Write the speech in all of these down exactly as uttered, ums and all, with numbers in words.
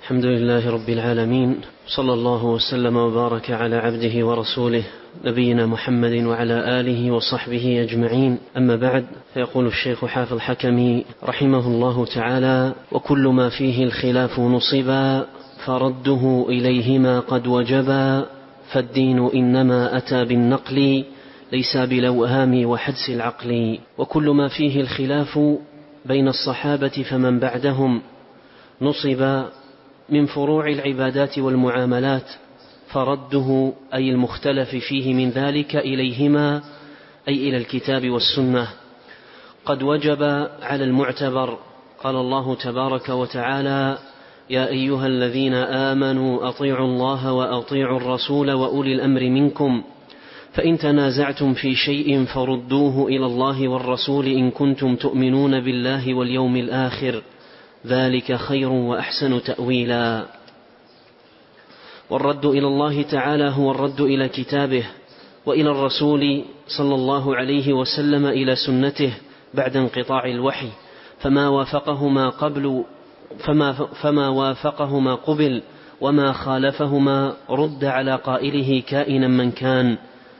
الحمد لله رب العالمين، صلى الله وسلم وبارك على عبده ورسوله نبينا محمد وعلى آله وصحبه أجمعين. أما بعد، فيقول الشيخ حافظ حكمي رحمه الله تعالى: وكل ما فيه الخلاف نصبا فرده إليهما قد وجبا، فالدين إنما أتى بالنقل ليس بالأوهام وحدس العقل. وكل ما فيه الخلاف بين الصحابة فمن بعدهم نصب من فروع العبادات والمعاملات، فرده أي المختلف فيه من ذلك إليهما أي إلى الكتاب والسنة قد وجب على المعتبر. قال الله تبارك وتعالى: يا أيها الذين آمنوا أطيعوا الله وأطيعوا الرسول وأولي الأمر منكم، فإن تنازعتم في شيء فردوه إلى الله والرسول إن كنتم تؤمنون بالله واليوم الآخر، ذلك خير وأحسن تأويلا. والرد إلى الله تعالى هو الرد إلى كتابه، وإلى الرسول صلى الله عليه وسلم إلى سنته بعد انقطاع الوحي، فما وافقهما قبل فما, فما وافقهما قبل، وما خالفهما رد على قائله كائنا من كان.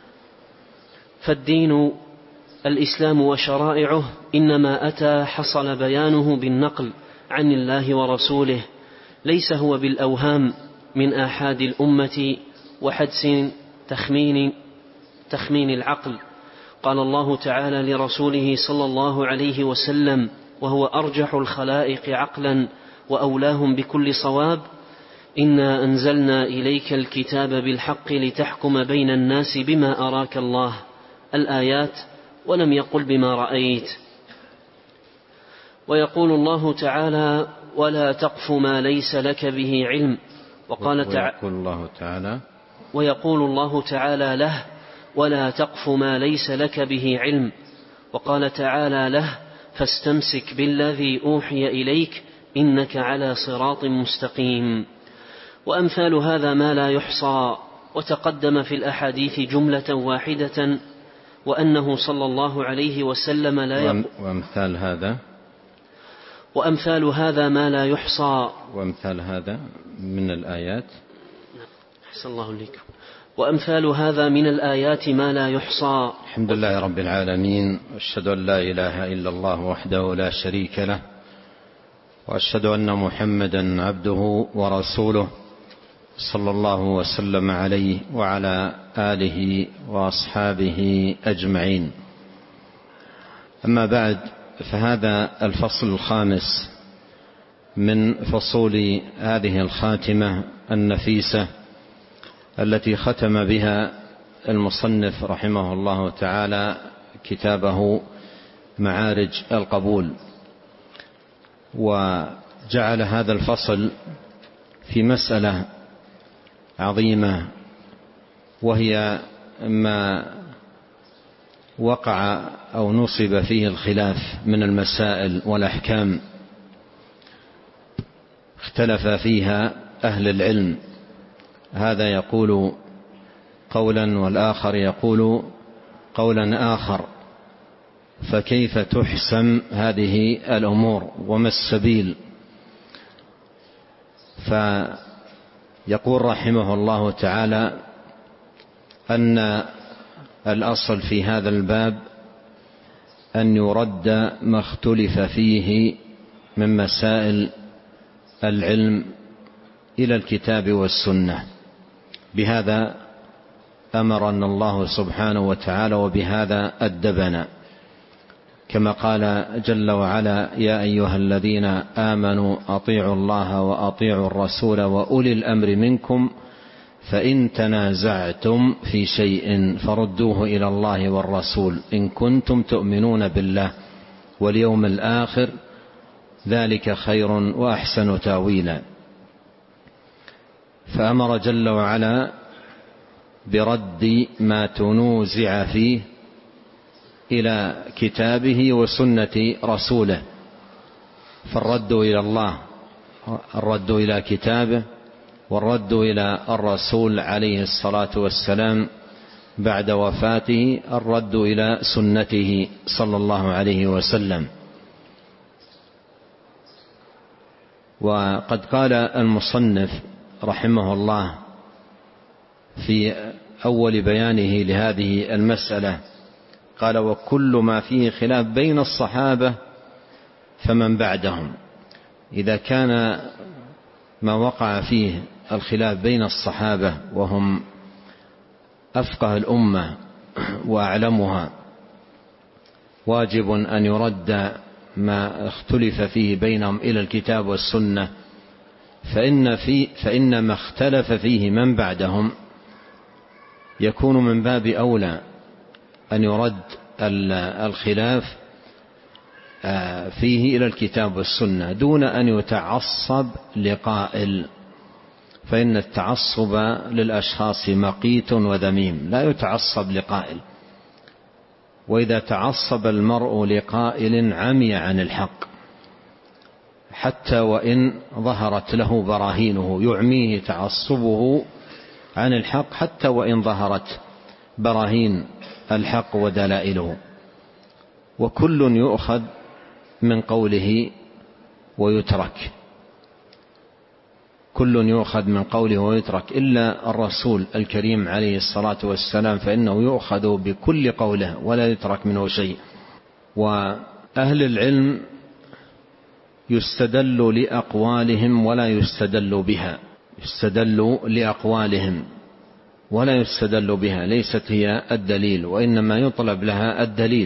فالدين الإسلام وشرائعه إنما أتى حصل بيانه بالنقل عن الله ورسوله، ليس هو بالأوهام من آحاد الأمة وحدس تخمين, تخمين العقل. قال الله تعالى لرسوله صلى الله عليه وسلم وهو أرجح الخلائق عقلا وأولاهم بكل صواب: إنا أنزلنا إليك الكتاب بالحق لتحكم بين الناس بما أراك الله، الآيات، ولم يقل بما رأيت. ويقول الله تعالى: ولا تقف ما ليس لك به علم. وقال تعالى ويقول الله تعالى ويقول الله تعالى له: ولا تقف ما ليس لك به علم. وقال تعالى له: فاستمسك بالذي أوحي إليك إنك على صراط مستقيم. وأمثال هذا ما لا يحصى، وتقدم في الأحاديث جملة واحدة، وأنه صلى الله عليه وسلم لا يقول وأمثال هذا وأمثال هذا ما لا يحصى وأمثال هذا من الآيات أحسن الله لكم وأمثال هذا من الآيات ما لا يحصى. الحمد لله رب العالمين، وأشهد أن لا إله إلا الله وحده لا شريك له، وأشهد أن محمدا عبده ورسوله صلى الله وسلم عليه وعلى آله وأصحابه أجمعين. أما بعد، فهذا الفصل الخامس من فصول هذه الخاتمة النفيسة التي ختم بها المصنف رحمه الله تعالى كتابه معارج القبول. وجعل هذا الفصل في مسألة عظيمة، وهي ما وقع أو نصب فيه الخلاف من المسائل والأحكام، اختلف فيها أهل العلم، هذا يقول قولا والآخر يقول قولا آخر، فكيف تحسم هذه الأمور وما السبيل؟ فيقول رحمه الله تعالى أن الأصل في هذا الباب أن يرد ما اختلف فيه من مسائل العلم إلى الكتاب والسنة. بهذا أمرنا الله سبحانه وتعالى، وبهذا أدبنا، كما قال جل وعلا: يا أيها الذين آمنوا أطيعوا الله وأطيعوا الرسول وأولي الأمر منكم، فإن تنازعتم في شيء فردوه إلى الله والرسول إن كنتم تؤمنون بالله واليوم الآخر، ذلك خير وأحسن تاويلا. فأمر جل وعلا برد ما تنوزع فيه إلى كتابه وسنة رسوله، فالرد إلى الله، الرد إلى كتابه، والرد إلى الرسول عليه الصلاة والسلام بعد وفاته، الرد إلى سنته صلى الله عليه وسلم. وقد قال المصنف رحمه الله في أول بيانه لهذه المسألة، قال: وكل ما فيه خلاف بين الصحابة فمن بعدهم. إذا كان ما وقع فيه الخلاف بين الصحابة وهم أفقه الأمة وأعلمها، واجب أن يرد ما اختلف فيه بينهم إلى الكتاب والسنة، فإن, في فإن ما اختلف فيه من بعدهم يكون من باب أولى أن يرد الخلاف فيه إلى الكتاب والسنة دون أن يتعصب لقائل، فإن التعصب للأشخاص مقيت وذميم، لا يتعصب لقائل. وإذا تعصب المرء لقائل عمي عن الحق حتى وإن ظهرت له براهينه، يعميه تعصبه عن الحق حتى وإن ظهرت براهين الحق ودلائله. وكل يؤخذ من قوله ويترك، كل يؤخذ من قوله ويترك إلا الرسول الكريم عليه الصلاة والسلام، فإنه يؤخذ بكل قوله ولا يترك منه شيء. وأهل العلم يستدل لأقوالهم ولا يستدل بها، يستدل لأقوالهم ولا يستدل بها، ليست هي الدليل، وإنما يطلب لها الدليل.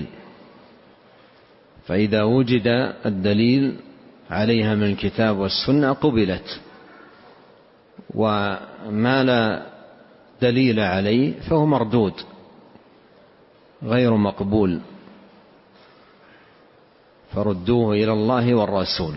فإذا وجد الدليل عليها من الكتاب والسنة قبلت، وما لا دليل عليه فهو مردود غير مقبول، فردوه إلى الله والرسول.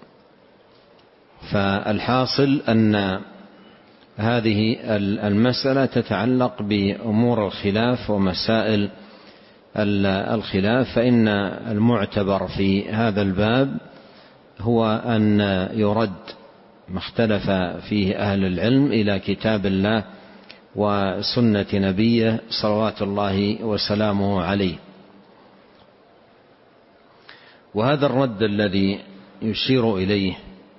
فالحاصل أن هذه المسألة تتعلق بأمور الخلاف ومسائل الخلاف، فإن المعتبر في هذا الباب هو أن يرد ما اختلف فيه أهل العلم إلى كتاب الله وسنة نبيه صلوات الله وسلامه عليه. وهذا الرد الذي يشير إليه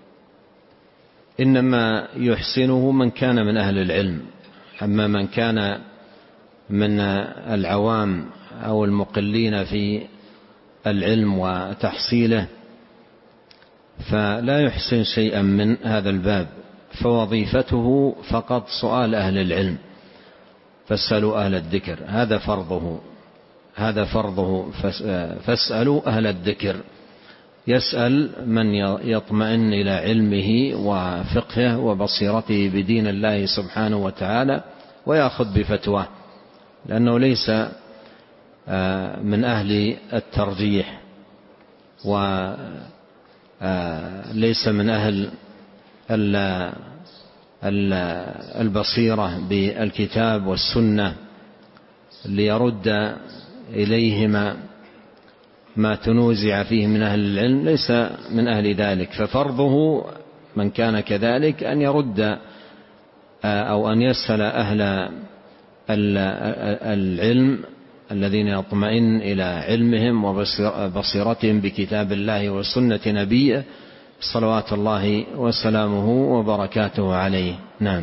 إنما يحسنه من كان من أهل العلم، أما من كان من العوام أو المقلين في العلم وتحصيله فلا يحسن شيئا من هذا الباب، فوظيفته فقط سؤال أهل العلم، فاسألوا أهل الذكر، هذا فرضه، هذا فرضه، فاسألوا أهل الذكر. يسأل من يطمئن إلى علمه وفقهه وبصيرته بدين الله سبحانه وتعالى ويأخذ بفتواه، لأنه ليس من أهل الترجيح وليس من أهل البصيرة بالكتاب والسنة ليرد إليهما ما تنوزع فيه من أهل العلم، ليس من أهل ذلك. ففرضه من كان كذلك أن يرد أو أن يسأل أهل العلم الذين يطمئن إلى علمهم وبصيرتهم بكتاب الله وسنة نبيه صلوات الله وسلامه وبركاته عليه. نعم.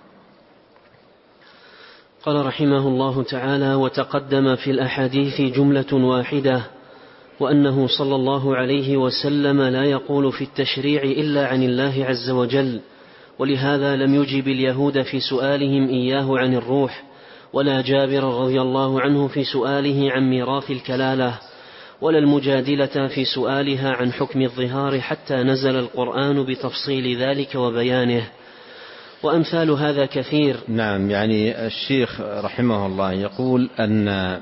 قال رحمه الله تعالى: وتقدم في الأحاديث جملة واحدة، وأنه صلى الله عليه وسلم لا يقول في التشريع إلا عن الله عز وجل، ولهذا لم يجب اليهود في سؤالهم إياه عن الروح، ولا جابر رضي الله عنه في سؤاله عن ميراث الكلالة، ولا المجادلة في سؤالها عن حكم الظهار، حتى نزل القرآن بتفصيل ذلك وبيانه، وأمثال هذا كثير. نعم، يعني الشيخ رحمه الله يقول أن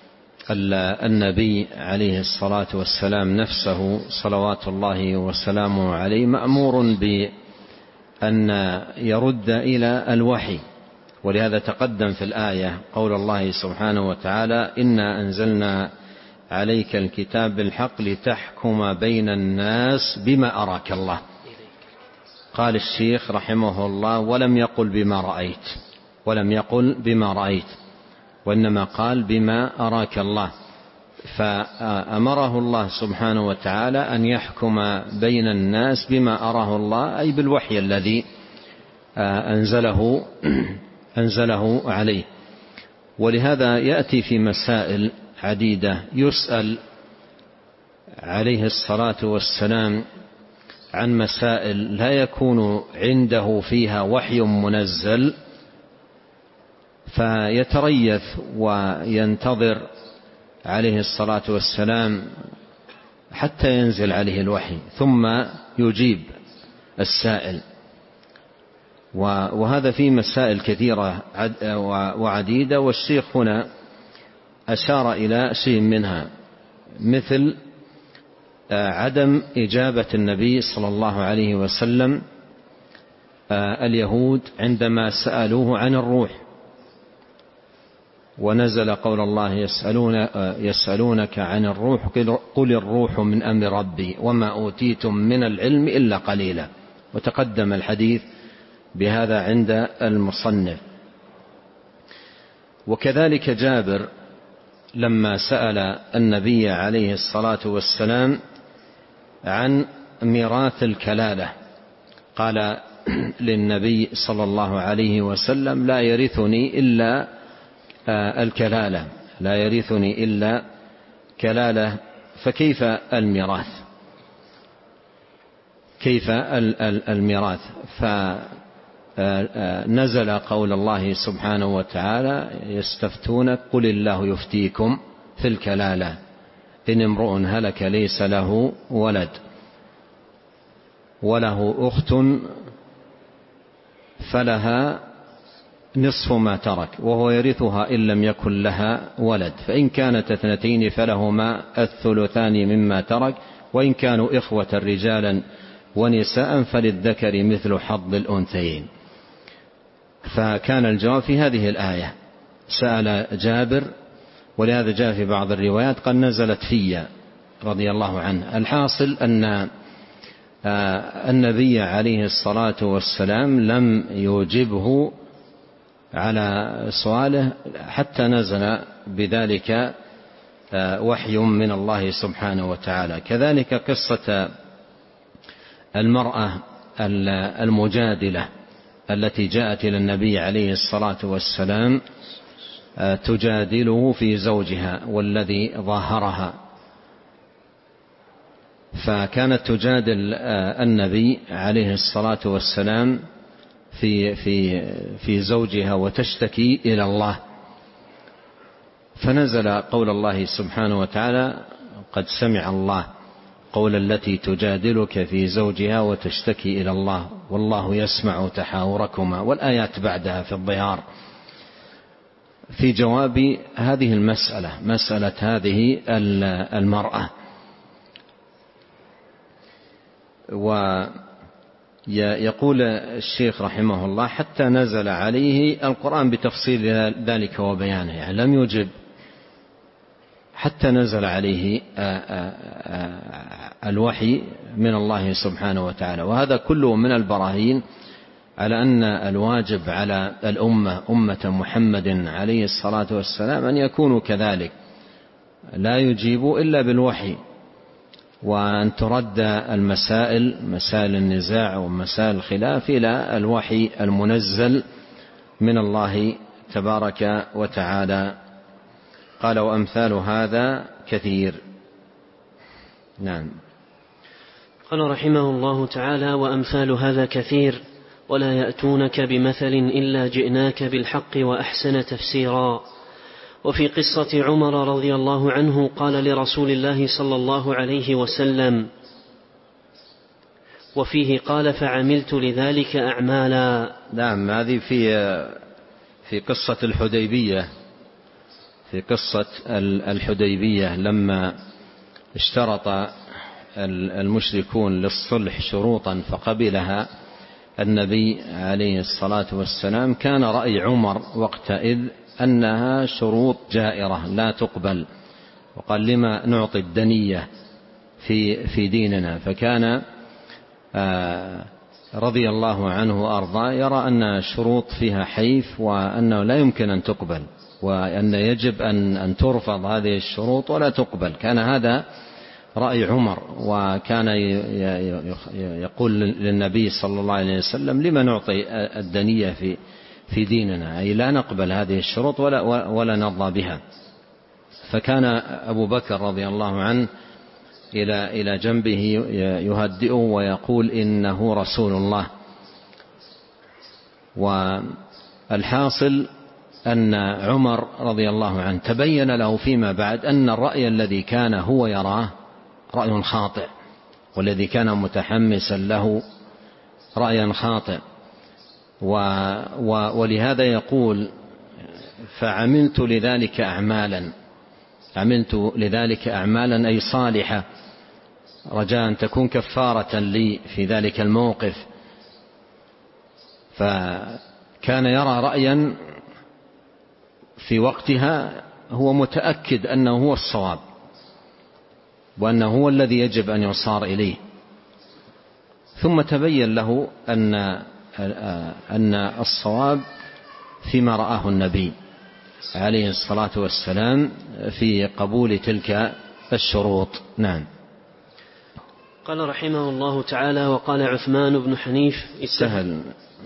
النبي عليه الصلاة والسلام نفسه صلوات الله وسلامه عليه مأمور بأن يرد إلى الوحي، ولهذا تقدم في الآية قول الله سبحانه وتعالى: إنا أنزلنا عليك الكتاب بالحق لتحكم بين الناس بما أراك الله. قال الشيخ رحمه الله: ولم يقل بما رأيت، ولم يقل بما رأيت، وإنما قال بما أراك الله، فأمره الله سبحانه وتعالى أن يحكم بين الناس بما أراه الله، أي بالوحي الذي أنزله, أنزله عليه. ولهذا يأتي في مسائل عديدة يسأل عليه الصلاة والسلام عن مسائل لا يكون عنده فيها وحي منزل، فيتريث وينتظر عليه الصلاة والسلام حتى ينزل عليه الوحي ثم يجيب السائل. وهذا في مسائل كثيرة وعديدة، والشيخ هنا أشار إلى شيء منها، مثل عدم إجابة النبي صلى الله عليه وسلم اليهود عندما سألوه عن الروح، ونزل قول الله يسألون يسألونك عن الروح قل الروح من أمر ربي وما أوتيتم من العلم إلا قليلا، وتقدم الحديث بهذا عند المصنف. وكذلك جابر لما سأل النبي عليه الصلاة والسلام عن ميراث الكلالة قال للنبي صلى الله عليه وسلم لا يرثني إلا الكلالة، لا يرثني إلا كلالة، فكيف الميراث؟ كيف الميراث؟ فنزل قول الله سبحانه وتعالى يستفتونك قل الله يفتيكم في الكلالة إن امرؤ هلك ليس له ولد وله أخت فلها نصف ما ترك وهو يرثها إن لم يكن لها ولد، فإن كانت اثنتين فلهما الثلثان مما ترك، وإن كانوا إخوة رجالا ونساء فللذكر مثل حظ الأنثيين. فكان الجواب في هذه الآية. سأل جابر، ولهذا جاء في بعض الروايات قد نزلت في رضي الله عنه. الحاصل أن النبي عليه الصلاة والسلام لم يجبه على سؤاله حتى نزل بذلك وحي من الله سبحانه وتعالى. كذلك قصة المرأة المجادلة التي جاءت إلى النبي عليه الصلاة والسلام تجادله في زوجها والذي ظاهرها، فكانت تجادل النبي عليه الصلاة والسلام في في في زوجها وتشتكي إلى الله، فنزل قول الله سبحانه وتعالى قد سمع الله قول التي تجادلك في زوجها وتشتكي إلى الله والله يسمع تحاوركما، والآيات بعدها في الظهار في جواب هذه المسألة، مسألة هذه المرأة. ويقول الشيخ رحمه الله حتى نزل عليه القرآن بتفصيل ذلك وبيانه، يعني لم يجب حتى نزل عليه الوحي من الله سبحانه وتعالى. وهذا كله من البراهين على أن الواجب على الأمة أمة محمد عليه الصلاة والسلام أن يكونوا كذلك، لا يجيبوا إلا بالوحي، وأن ترد المسائل مسائل النزاع ومسائل الخلاف إلى الوحي المنزل من الله تبارك وتعالى. قال وأمثال هذا كثير. نعم. قال رحمه الله تعالى وأمثال هذا كثير ولا يأتونك بمثل إلا جئناك بالحق وأحسن تفسيرا. وفي قصة عمر رضي الله عنه قال لرسول الله صلى الله عليه وسلم، وفيه قال فعملت لذلك أعمالا. نعم، هذه في في قصة الحديبية، في قصة الحديبية لما اشترط المشركون للصلح شروطا فقبلها النبي عليه الصلاة والسلام، كان رأي عمر وقتئذ أنها شروط جائرة لا تقبل، وقال لما نعطي الدنية في في ديننا، فكان رضي الله عنه وأرضاه يرى أن الشروط فيها حيف وأنه لا يمكن أن تقبل، وأن يجب أن أن ترفض هذه الشروط ولا تقبل. كان هذا رأي عمر، وكان يقول للنبي صلى الله عليه وسلم: لما نعطي الدنية في في ديننا، أي لا نقبل هذه الشروط ولا ولا نرضى بها. فكان أبو بكر رضي الله عنه إلى إلى جنبه يهدئه ويقول: إنه رسول الله. والحاصل أن عمر رضي الله عنه تبين له فيما بعد أن الرأي الذي كان هو يراه رأي خاطئ، والذي كان متحمسا له رأيا خاطئ. ولهذا يقول: فعملت لذلك أعمالا عملت لذلك أعمالا أي صالحة، رجاء أن تكون كفارة لي في ذلك الموقف. فكان يرى رأيا في وقتها هو متأكد أنه هو الصواب، وأنه هو الذي يجب أن يصار إليه. ثم تبين له أن أن الصواب فيما رآه النبي عليه الصلاة والسلام في قبول تلك الشروط. نعم. قال رحمه الله تعالى: وقال عثمان بن حنيف سهل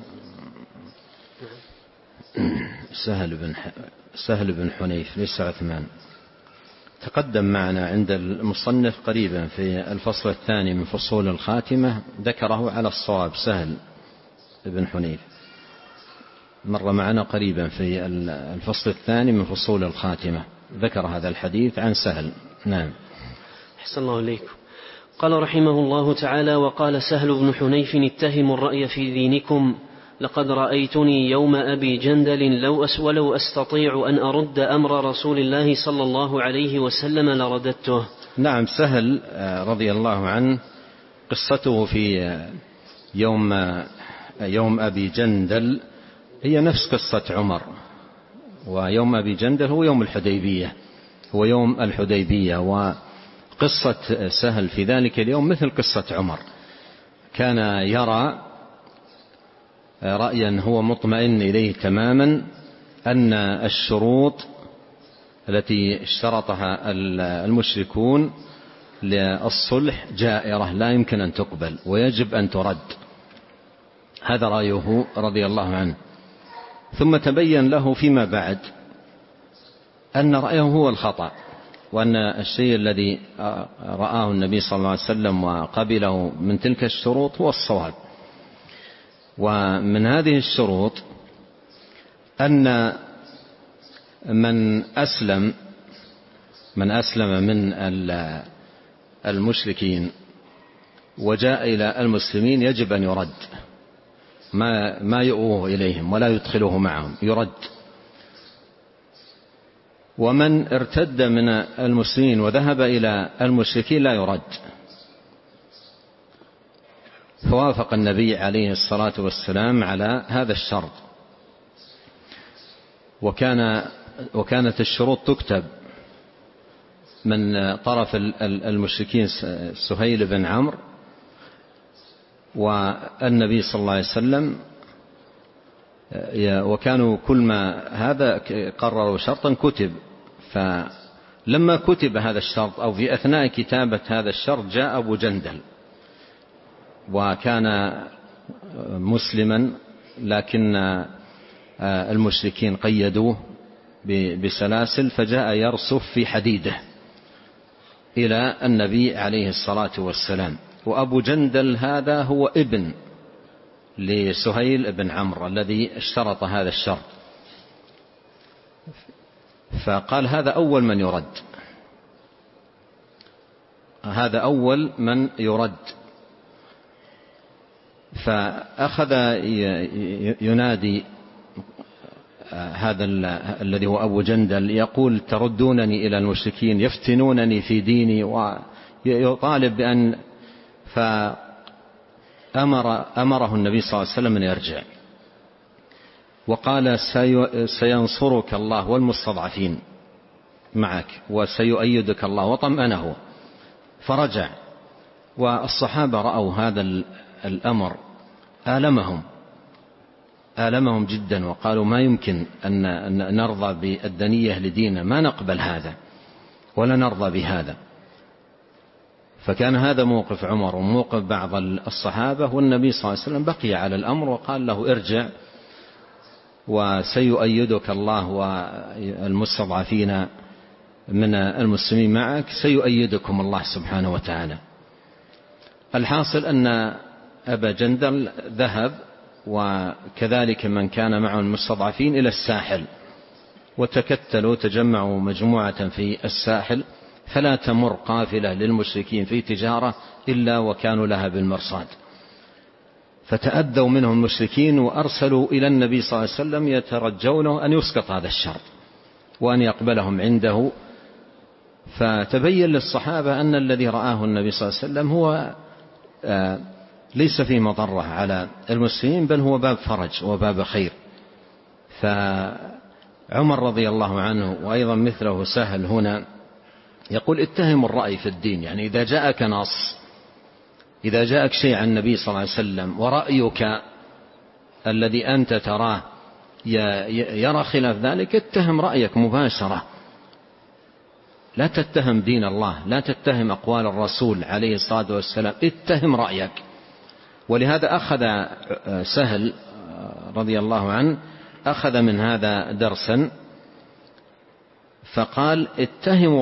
سهل بن سهل بن حنيف ليس عثمان، تقدم معنا عند المصنف قريبا في الفصل الثاني من فصول الخاتمة، ذكره على الصواب سهل بن حنيف، مر معنا قريبا في الفصل الثاني من فصول الخاتمة، ذكر هذا الحديث عن سهل. نعم. أحسن الله إليكم. قال رحمه الله تعالى: وقال سهل بن حنيف: اتهموا الرأي في دينكم، لقد رأيتني يوم أبي جندل لو أس ولو أستطيع أن أرد أمر رسول الله صلى الله عليه وسلم لرددته. نعم. سهل رضي الله عنه قصته في يوم يوم أبي جندل هي نفس قصة عمر، ويوم أبي جندل هو يوم الحديبية هو يوم الحديبية وقصة سهل في ذلك اليوم مثل قصة عمر. كان يرى رأيا هو مطمئن إليه تماما أن الشروط التي اشترطها المشركون للصلح جائرة لا يمكن أن تقبل ويجب أن ترد. هذا رأيه رضي الله عنه. ثم تبين له فيما بعد أن رأيه هو الخطأ، وأن الشيء الذي رآه النبي صلى الله عليه وسلم وقبله من تلك الشروط هو الصواب. ومن هذه الشروط أن من أسلم من أسلم من المشركين وجاء إلى المسلمين يجب أن يرد، ما ما يؤوه إليهم ولا يدخله معهم، يرد. ومن ارتد من المسلمين وذهب إلى المشركين لا يرد. فوافق النبي عليه الصلاة والسلام على هذا الشرط. وكان وكانت الشروط تكتب من طرف المشركين سهيل بن عمرو والنبي صلى الله عليه وسلم، وكانوا كل ما هذا قرروا شرطا كتب. فلما كتب هذا الشرط أو في أثناء كتابة هذا الشرط جاء أبو جندل، وكان مسلما لكن المشركين قيدوه بسلاسل، فجاء يرصف في حديده إلى النبي عليه الصلاة والسلام. وأبو جندل هذا هو ابن لسهيل بن عمرو الذي اشترط هذا الشرط. فقال: هذا أول من يرد هذا أول من يرد فأخذ ينادي هذا الذي هو أبو جندل يقول: تردونني إلى المشركين، يفتنونني في ديني، ويطالب بأن فأمر أمره النبي صلى الله عليه وسلم أن يرجع، وقال: سينصرك الله والمستضعفين معك وسيؤيدك الله، وطمأنه فرجع. والصحابة رأوا هذا الأمر آلمهم آلمهم جدا وقالوا ما يمكن أن نرضى بالدنية لديننا، ما نقبل هذا ولا نرضى بهذا. فكان هذا موقف عمر وموقف بعض الصحابة، والنبي صلى الله عليه وسلم بقي على الأمر وقال له ارجع وسيؤيدك الله والمستضعفين من المسلمين معك سيؤيدكم الله سبحانه وتعالى. الحاصل أن أبا جندل ذهب وكذلك من كان معه المستضعفين إلى الساحل، وتكتلوا تجمعوا مجموعة في الساحل، فلا تمر قافلة للمشركين في تجارة إلا وكانوا لها بالمرصاد. فتأذوا منهم المشركين وأرسلوا إلى النبي صلى الله عليه وسلم يترجونه أن يسقط هذا الشرط وأن يقبلهم عنده. فتبين للصحابة أن الذي رآه النبي صلى الله عليه وسلم هو ليس فيه مضرة على المسلمين، بل هو باب فرج وباب خير. فعمر رضي الله عنه وأيضا مثله سهل هنا يقول اتهم الرأي في الدين، يعني إذا جاءك نص، إذا جاءك شيء عن النبي صلى الله عليه وسلم ورأيك الذي أنت تراه يرى خلاف ذلك، اتهم رأيك مباشرة، لا تتهم دين الله، لا تتهم أقوال الرسول عليه الصلاة والسلام، اتهم رأيك. ولهذا أخذ سهل رضي الله عنه أخذ من هذا درسا، فقال اتهموا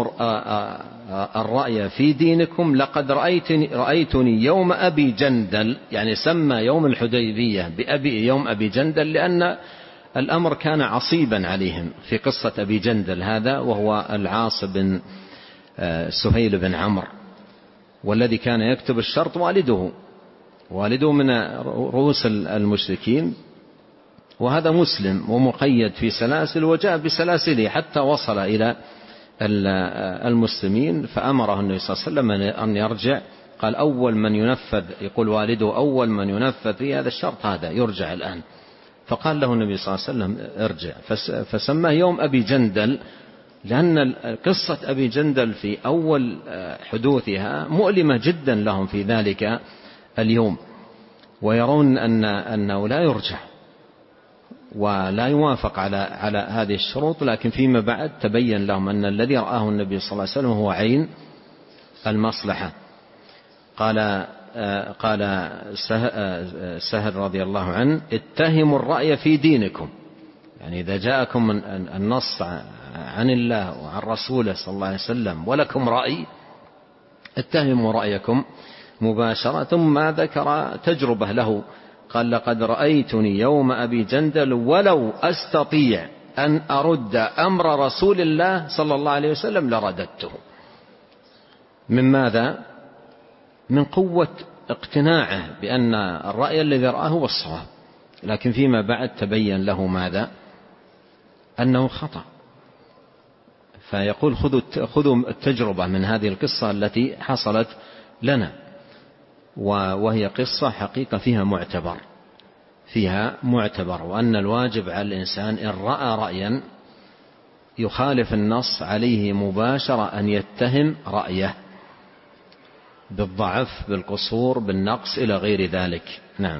الرأي في دينكم، لقد رأيتني, رأيتني يوم أبي جندل، يعني سمى يوم الحديبية بأبي يوم أبي جندل لأن الأمر كان عصيبا عليهم في قصة أبي جندل هذا، وهو العاص بن سهيل بن عمرو، والذي كان يكتب الشرط والده والده من رؤوس المشركين، وهذا مسلم ومقيد في سلاسل، وجاء بسلاسله حتى وصل إلى المسلمين، فأمره النبي صلى الله عليه وسلم أن يرجع. قال أول من ينفذ، يقول والده أول من ينفذ في هذا الشرط هذا يرجع الآن. فقال له النبي صلى الله عليه وسلم ارجع، فسماه يوم أبي جندل، لأن قصة أبي جندل في أول حدوثها مؤلمة جدا لهم في ذلك اليوم، ويرون أن أنه لا يرجع ولا يوافق على على هذه الشروط. لكن فيما بعد تبين لهم أن الذي رآه النبي صلى الله عليه وسلم هو عين المصلحة. قال قال سهل رضي الله عنه اتهموا الرأي في دينكم، يعني إذا جاءكم النص عن الله وعن رسوله صلى الله عليه وسلم ولكم رأي، اتهموا رأيكم مباشرة. ثم ذكر تجربة له، قال لقد رأيتني يوم أبي جندل ولو أستطيع أن أرد أمر رسول الله صلى الله عليه وسلم لرددته. من ماذا؟ من قوة اقتناعه بأن الرأي الذي رآه هو الصواب، لكن فيما بعد تبين له ماذا؟ أنه خطأ. فيقول خذوا خذوا التجربة من هذه القصة التي حصلت لنا، وهي قصة حقيقة فيها معتبر فيها معتبر وأن الواجب على الإنسان إن رأى رأيا يخالف النص عليه مباشرة أن يتهم رأيه بالضعف، بالقصور، بالنقص إلى غير ذلك. نعم.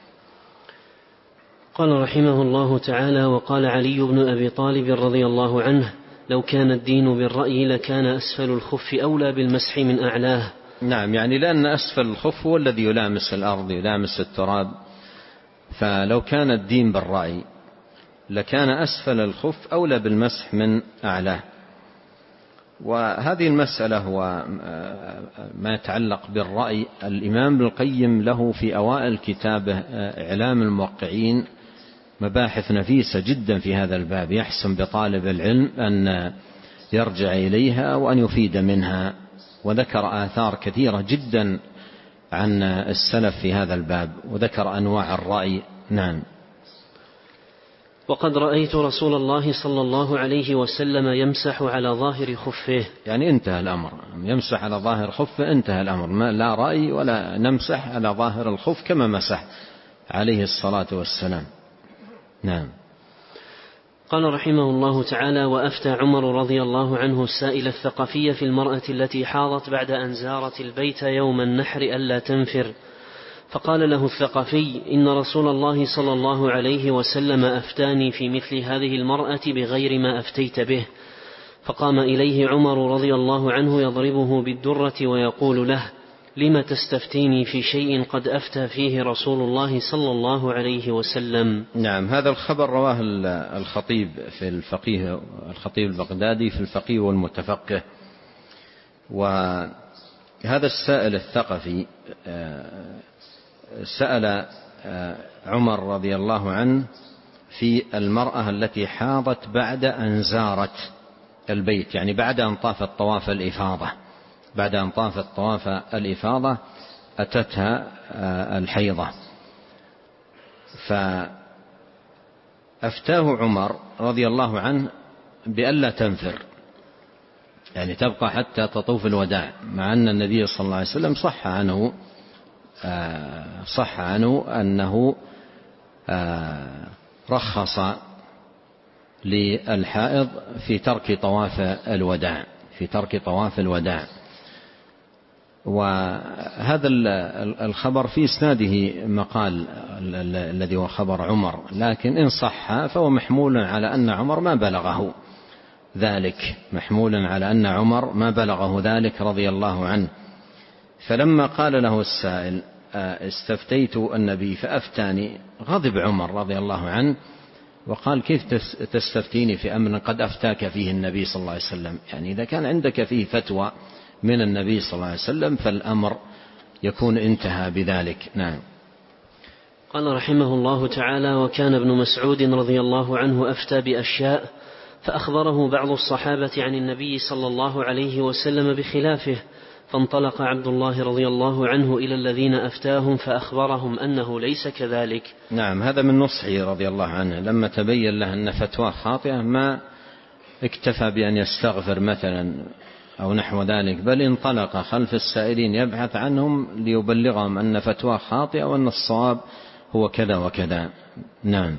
قال رحمه الله تعالى: وقال علي بن أبي طالب رضي الله عنه: لو كان الدين بالرأي لكان أسفل الخف أولى بالمسح من أعلاه. نعم، يعني لأن أسفل الخف هو الذي يلامس الأرض يلامس التراب، فلو كان الدين بالرأي لكان أسفل الخف أولى بالمسح من أعلاه. وهذه المسألة هو ما يتعلق بالرأي. الإمام ابن القيم له في أوائل كتابه إعلام الموقعين مباحث نفيسة جدا في هذا الباب، يحسن بطالب العلم أن يرجع إليها وأن يفيد منها، وذكر آثار كثيرة جدا عن السلف في هذا الباب، وذكر أنواع الرأي. نعم. وقد رأيت رسول الله صلى الله عليه وسلم يمسح على ظاهر خفه، يعني انتهى الأمر، يمسح على ظاهر خفه انتهى الأمر، ما لا رأي ولا نمسح على ظاهر الخف كما مسح عليه الصلاة والسلام. نعم. قال رحمه الله تعالى: وأفتى عمر رضي الله عنه السائل الثقفي في المرأة التي حاضت بعد أن زارت البيت يوم النحر ألا تنفر، فقال له الثقفي: إن رسول الله صلى الله عليه وسلم أفتاني في مثل هذه المرأة بغير ما أفتيت به. فقام إليه عمر رضي الله عنه يضربه بالدرة ويقول له: لم تستفتيني في شيء قد أفتى فيه رسول الله صلى الله عليه وسلم. نعم، هذا الخبر رواه الخطيب في الفقيه، الخطيب البغدادي في الفقيه والمتفقه. وهذا السائل الثقفي سأل عمر رضي الله عنه في المرأة التي حاضت بعد أن زارت البيت، يعني بعد أن طافت طواف الإفاضة، بعد أن طافت طواف الإفاضة أتتها الحيضة. فأفتاه عمر رضي الله عنه بألا تنفر، يعني تبقى حتى تطوف الوداع، مع أن النبي صلى الله عليه وسلم صح عنه صح عنه أنه رخص للحائض في ترك طواف الوداع في ترك طواف الوداع. وهذا الخبر في إسناده مقال الذي هو خبر عمر، لكن إن صح فهو محمول على أن عمر ما بلغه ذلك محمول على أن عمر ما بلغه ذلك رضي الله عنه. فلما قال له السائل: استفتيت النبي فأفتاني، غضب عمر رضي الله عنه وقال: كيف تستفتيني في أمر قد أفتاك فيه النبي صلى الله عليه وسلم؟ يعني إذا كان عندك فيه فتوى من النبي صلى الله عليه وسلم فالأمر يكون انتهى بذلك. نعم. قال رحمه الله تعالى: وكان ابن مسعود رضي الله عنه أفتى بأشياء فأخبره بعض الصحابة عن النبي صلى الله عليه وسلم بخلافه، فانطلق عبد الله رضي الله عنه إلى الذين أفتاهم فأخبرهم أنه ليس كذلك. نعم، هذا من نصحه رضي الله عنه، لما تبين له أن فتوى خاطئة ما اكتفى بأن يستغفر مثلا أو نحو ذلك، بل انطلق خلف السائلين يبحث عنهم ليبلغهم أن فتوى خاطئة وأن الصواب هو كذا وكذا. نعم.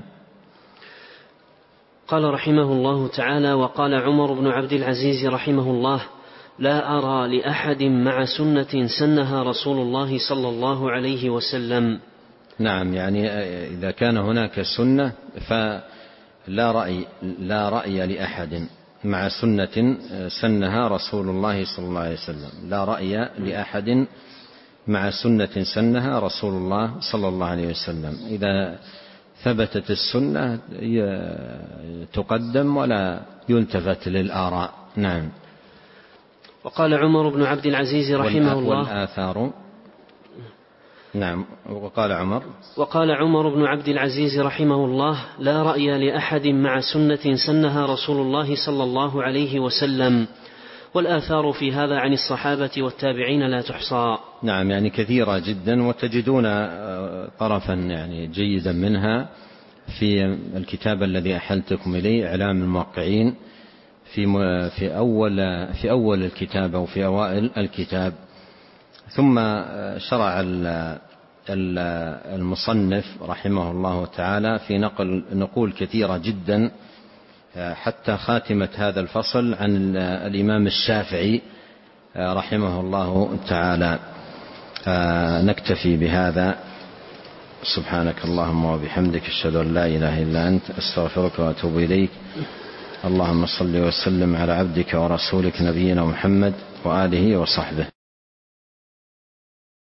قال رحمه الله تعالى: وقال عمر بن عبد العزيز رحمه الله: لا أرى لأحد مع سنة سنها رسول الله صلى الله عليه وسلم. نعم، يعني إذا كان هناك سنة فلا رأي لا رأي لأحد مع سنة سنها رسول الله صلى الله عليه وسلم، لا رأي لأحد مع سنة سنها رسول الله صلى الله عليه وسلم. إذا ثبتت السنة تقدم ولا يلتفت للآراء. نعم. وقال عمر بن عبد العزيز رحمه الله: والآثار. نعم. وقال عمر وقال عمر بن عبد العزيز رحمه الله: لا رأي لأحد مع سنة سنها رسول الله صلى الله عليه وسلم، والآثار في هذا عن الصحابة والتابعين لا تحصى. نعم، يعني كثيرة جدا، وتجدون طرفا يعني جيدا منها في الكتاب الذي أحلتكم إليه، إعلام الموقعين، في في أول في أول الكتاب أو في أوائل الكتاب. ثم شرع المصنف رحمه الله تعالى في نقل نقول كثيرة جدا حتى خاتمة هذا الفصل عن الإمام الشافعي رحمه الله تعالى. نكتفي بهذا. سبحانك اللهم وبحمدك، أشهد أن لا إله إلا أنت، أستغفرك وأتوب إليك. اللهم صل وسلم على عبدك ورسولك نبينا محمد وآله وصحبه.